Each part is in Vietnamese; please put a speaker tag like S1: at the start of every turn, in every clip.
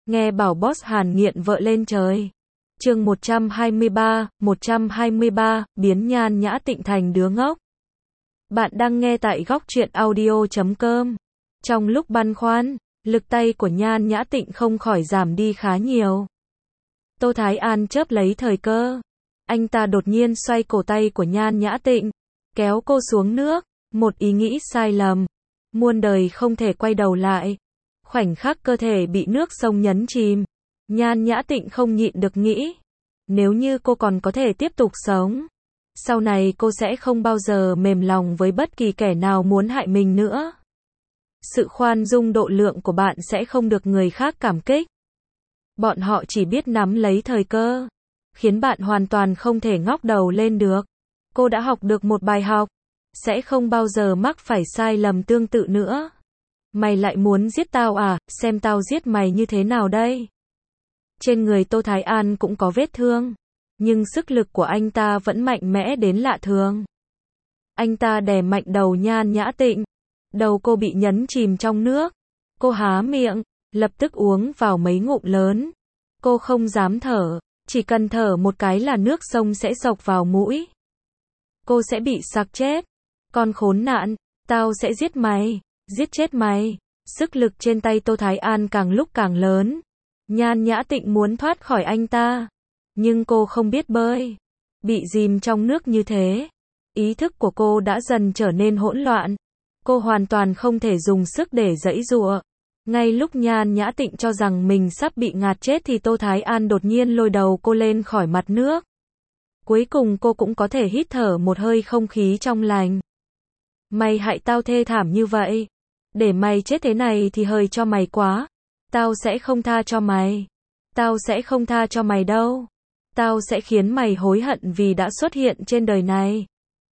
S1: Nghe bảo boss Hàn nghiện vợ lên trời. Chương 123, biến Nhan Nhã Tịnh thành đứa ngốc. Bạn đang nghe tại góc truyện audio.com. Trong lúc băn khoăn, lực tay của Nhan Nhã Tịnh không khỏi giảm đi khá nhiều. Tô Thái An chớp lấy thời cơ. Anh ta đột nhiên xoay cổ tay của Nhan Nhã Tịnh, kéo cô xuống nước. Một ý nghĩ sai lầm. Muôn đời không thể quay đầu lại. Khoảnh khắc cơ thể bị nước sông nhấn chìm, Nhan Nhã Tịnh không nhịn được nghĩ, nếu như cô còn có thể tiếp tục sống, sau này cô sẽ không bao giờ mềm lòng với bất kỳ kẻ nào muốn hại mình nữa. Sự khoan dung độ lượng của bạn sẽ không được người khác cảm kích. Bọn họ chỉ biết nắm lấy thời cơ, khiến bạn hoàn toàn không thể ngóc đầu lên được. Cô đã học được một bài học, sẽ không bao giờ mắc phải sai lầm tương tự nữa. Mày lại muốn giết tao à, xem tao giết mày như thế nào đây. Trên người Tô Thái An cũng có vết thương, nhưng sức lực của anh ta vẫn mạnh mẽ đến lạ thường. Anh ta đè mạnh đầu Nhan Nhã Tịnh, đầu cô bị nhấn chìm trong nước. Cô há miệng, lập tức uống vào mấy ngụm lớn. Cô không dám thở, chỉ cần thở một cái là nước sông sẽ xộc vào mũi. Cô sẽ bị sặc chết. Con khốn nạn, tao sẽ giết mày. Giết chết mày. Sức lực trên tay Tô Thái An càng lúc càng lớn. Nhan Nhã Tịnh muốn thoát khỏi anh ta, nhưng cô không biết bơi. Bị chìm trong nước như thế, ý thức của cô đã dần trở nên hỗn loạn. Cô hoàn toàn không thể dùng sức để giãy giụa. Ngay lúc Nhan Nhã Tịnh cho rằng mình sắp bị ngạt chết thì Tô Thái An đột nhiên lôi đầu cô lên khỏi mặt nước. Cuối cùng cô cũng có thể hít thở một hơi không khí trong lành. Mày hại tao thê thảm như vậy. Để mày chết thế này thì hời cho mày quá. Tao sẽ không tha cho mày. Tao sẽ không tha cho mày đâu. Tao sẽ khiến mày hối hận vì đã xuất hiện trên đời này.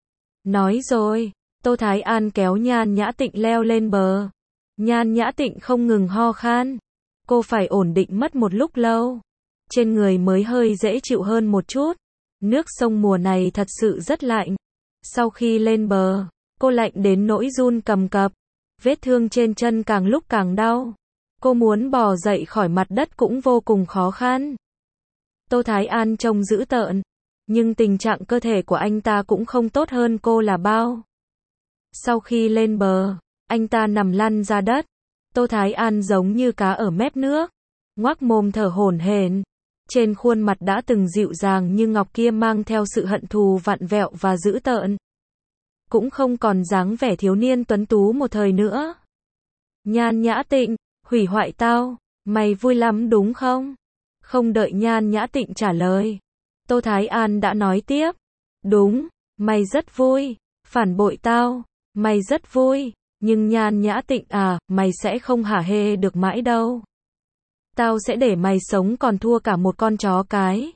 S1: Nói rồi, Tô Thái An kéo Nhan Nhã Tịnh leo lên bờ. Nhan Nhã Tịnh không ngừng ho khan. Cô phải ổn định mất một lúc lâu. Trên người mới hơi dễ chịu hơn một chút. Nước sông mùa này thật sự rất lạnh. Sau khi lên bờ, cô lạnh đến nỗi run cầm cập. Vết thương trên chân càng lúc càng đau. Cô muốn bò dậy khỏi mặt đất cũng vô cùng khó khăn. Tô Thái An trông dữ tợn, nhưng tình trạng cơ thể của anh ta cũng không tốt hơn cô là bao. Sau khi lên bờ, anh ta nằm lăn ra đất. Tô Thái An giống như cá ở mép nước, ngoác mồm thở hổn hển. Trên khuôn mặt đã từng dịu dàng như ngọc kia mang theo sự hận thù vặn vẹo và dữ tợn. Cũng không còn dáng vẻ thiếu niên tuấn tú một thời nữa. Nhan Nhã Tịnh, hủy hoại tao, mày vui lắm đúng không? Không đợi Nhan Nhã Tịnh trả lời, Tô Thái An đã nói tiếp. Đúng, mày rất vui, phản bội tao, mày rất vui, nhưng Nhan Nhã Tịnh à, mày sẽ không hả hê được mãi đâu. Tao sẽ để mày sống còn thua cả một con chó cái.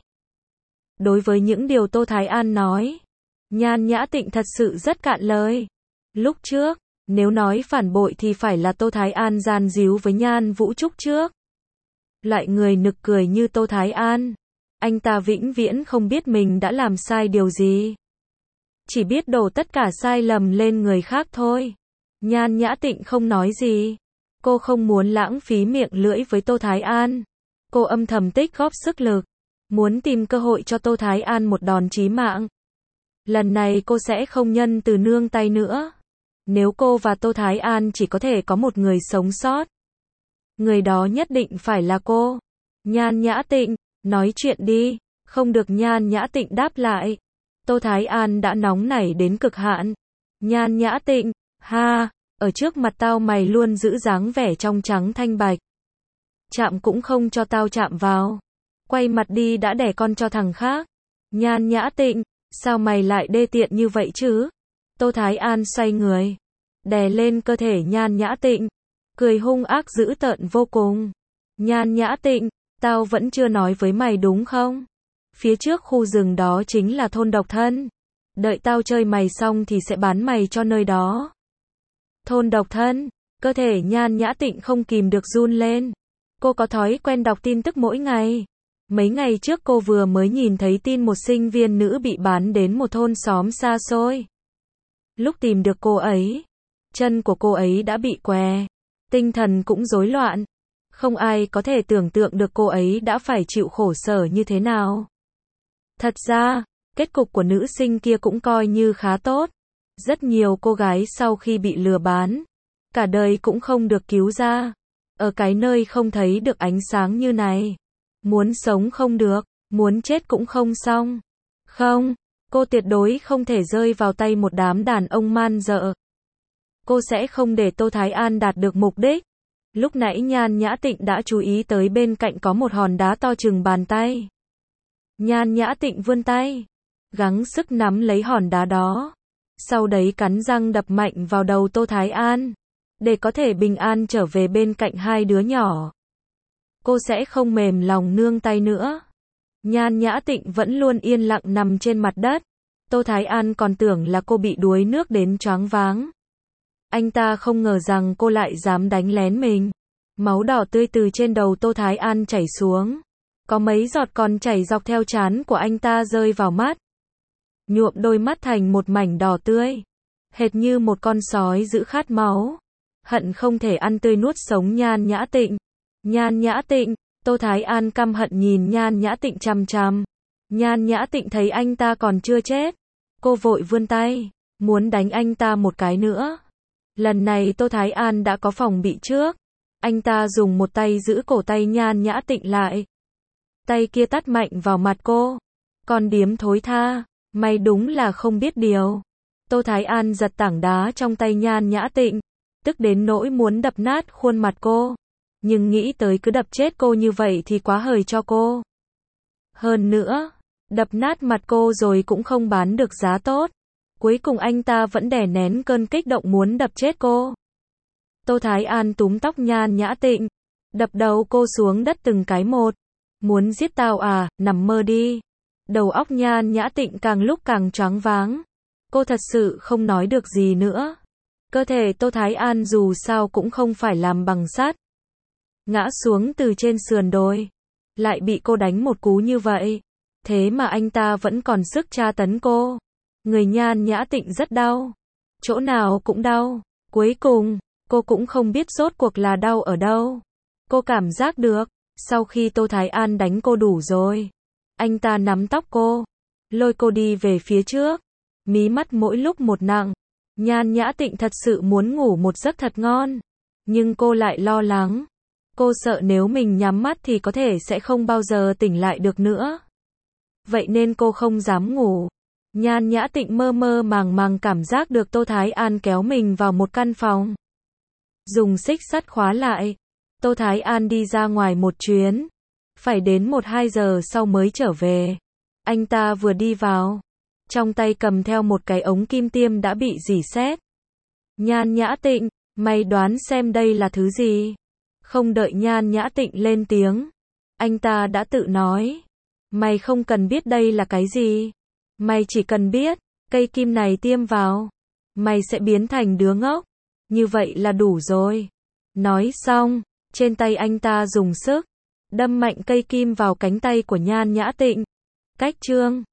S1: Đối với những điều Tô Thái An nói, Nhan Nhã Tịnh thật sự rất cạn lời. Lúc trước, nếu nói phản bội thì phải là Tô Thái An gian díu với Nhan Vũ Trúc trước. Loại người nực cười như Tô Thái An, anh ta vĩnh viễn không biết mình đã làm sai điều gì. Chỉ biết đổ tất cả sai lầm lên người khác thôi. Nhan Nhã Tịnh không nói gì. Cô không muốn lãng phí miệng lưỡi với Tô Thái An. Cô âm thầm tích góp sức lực, muốn tìm cơ hội cho Tô Thái An một đòn chí mạng. Lần này cô sẽ không nhân từ nương tay nữa. Nếu cô và Tô Thái An chỉ có thể có một người sống sót, người đó nhất định phải là cô. Nhan Nhã Tịnh, nói chuyện đi. Không được Nhan Nhã Tịnh đáp lại. Tô Thái An đã nóng nảy đến cực hạn. Nhan Nhã Tịnh, ha, ở trước mặt tao mày luôn giữ dáng vẻ trong trắng thanh bạch. Chạm cũng không cho tao chạm vào. Quay mặt đi đã đẻ con cho thằng khác. Nhan Nhã Tịnh, sao mày lại đê tiện như vậy chứ? Tô Thái An xoay người, đè lên cơ thể Nhan Nhã Tịnh, cười hung ác dữ tợn vô cùng. Nhan Nhã Tịnh, tao vẫn chưa nói với mày đúng không? Phía trước khu rừng đó chính là thôn độc thân. Đợi tao chơi mày xong thì sẽ bán mày cho nơi đó. Thôn độc thân, cơ thể Nhan Nhã Tịnh không kìm được run lên. Cô có thói quen đọc tin tức mỗi ngày. Mấy ngày trước cô vừa mới nhìn thấy tin một sinh viên nữ bị bán đến một thôn xóm xa xôi. Lúc tìm được cô ấy, chân của cô ấy đã bị què, tinh thần cũng rối loạn. Không ai có thể tưởng tượng được cô ấy đã phải chịu khổ sở như thế nào. Thật ra, kết cục của nữ sinh kia cũng coi như khá tốt. Rất nhiều cô gái sau khi bị lừa bán, cả đời cũng không được cứu ra. Ở cái nơi không thấy được ánh sáng như này, muốn sống không được, muốn chết cũng không xong. Không, cô tuyệt đối không thể rơi vào tay một đám đàn ông man dợ. Cô sẽ không để Tô Thái An đạt được mục đích. Lúc nãy Nhan Nhã Tịnh đã chú ý tới bên cạnh có một hòn đá to chừng bàn tay. Nhan Nhã Tịnh vươn tay, gắng sức nắm lấy hòn đá đó. Sau đấy cắn răng đập mạnh vào đầu Tô Thái An, để có thể bình an trở về bên cạnh hai đứa nhỏ. Cô sẽ không mềm lòng nương tay nữa. Nhan Nhã Tịnh vẫn luôn yên lặng nằm trên mặt đất. Tô Thái An còn tưởng là cô bị đuối nước đến choáng váng. Anh ta không ngờ rằng cô lại dám đánh lén mình. Máu đỏ tươi từ trên đầu Tô Thái An chảy xuống. Có mấy giọt còn chảy dọc theo trán của anh ta rơi vào mắt, nhuộm đôi mắt thành một mảnh đỏ tươi, hệt như một con sói dữ khát máu, hận không thể ăn tươi nuốt sống Nhan Nhã Tịnh. Nhan Nhã Tịnh, Tô Thái An căm hận nhìn Nhan Nhã Tịnh chằm chằm. Nhan Nhã Tịnh thấy anh ta còn chưa chết, cô vội vươn tay, muốn đánh anh ta một cái nữa. Lần này Tô Thái An đã có phòng bị trước, anh ta dùng một tay giữ cổ tay Nhan Nhã Tịnh lại. Tay kia tát mạnh vào mặt cô. Con điếm thối tha, mày đúng là không biết điều. Tô Thái An giật tảng đá trong tay Nhan Nhã Tịnh, tức đến nỗi muốn đập nát khuôn mặt cô. Nhưng nghĩ tới cứ đập chết cô như vậy thì quá hời cho cô. Hơn nữa, đập nát mặt cô rồi cũng không bán được giá tốt. Cuối cùng anh ta vẫn đè nén cơn kích động muốn đập chết cô. Tô Thái An túm tóc Nhan Nhã Tịnh, đập đầu cô xuống đất từng cái một. Muốn giết tao à, nằm mơ đi. Đầu óc Nhan Nhã Tịnh càng lúc càng choáng váng. Cô thật sự không nói được gì nữa. Cơ thể Tô Thái An dù sao cũng không phải làm bằng sắt. Ngã xuống từ trên sườn đồi. Lại bị cô đánh một cú như vậy. Thế mà anh ta vẫn còn sức tra tấn cô. Người Nhan Nhã Tịnh rất đau. Chỗ nào cũng đau. Cuối cùng, cô cũng không biết rốt cuộc là đau ở đâu. Cô cảm giác được, sau khi Tô Thái An đánh cô đủ rồi, anh ta nắm tóc cô, lôi cô đi về phía trước. Mí mắt mỗi lúc một nặng. Nhan Nhã Tịnh thật sự muốn ngủ một giấc thật ngon. Nhưng cô lại lo lắng. Cô sợ nếu mình nhắm mắt thì có thể sẽ không bao giờ tỉnh lại được nữa. Vậy nên cô không dám ngủ. Nhan Nhã Tịnh mơ mơ màng màng cảm giác được Tô Thái An kéo mình vào một căn phòng. Dùng xích sắt khóa lại. Tô Thái An đi ra ngoài một chuyến. Phải đến 1-2 giờ sau mới trở về. Anh ta vừa đi vào, trong tay cầm theo một cái ống kim tiêm đã bị rỉ sét. Nhan Nhã Tịnh, mày đoán xem đây là thứ gì? Không đợi Nhan Nhã Tịnh lên tiếng, anh ta đã tự nói. Mày không cần biết đây là cái gì. Mày chỉ cần biết, cây kim này tiêm vào, mày sẽ biến thành đứa ngốc. Như vậy là đủ rồi. Nói xong, trên tay anh ta dùng sức đâm mạnh cây kim vào cánh tay của Nhan Nhã Tịnh. Cách chương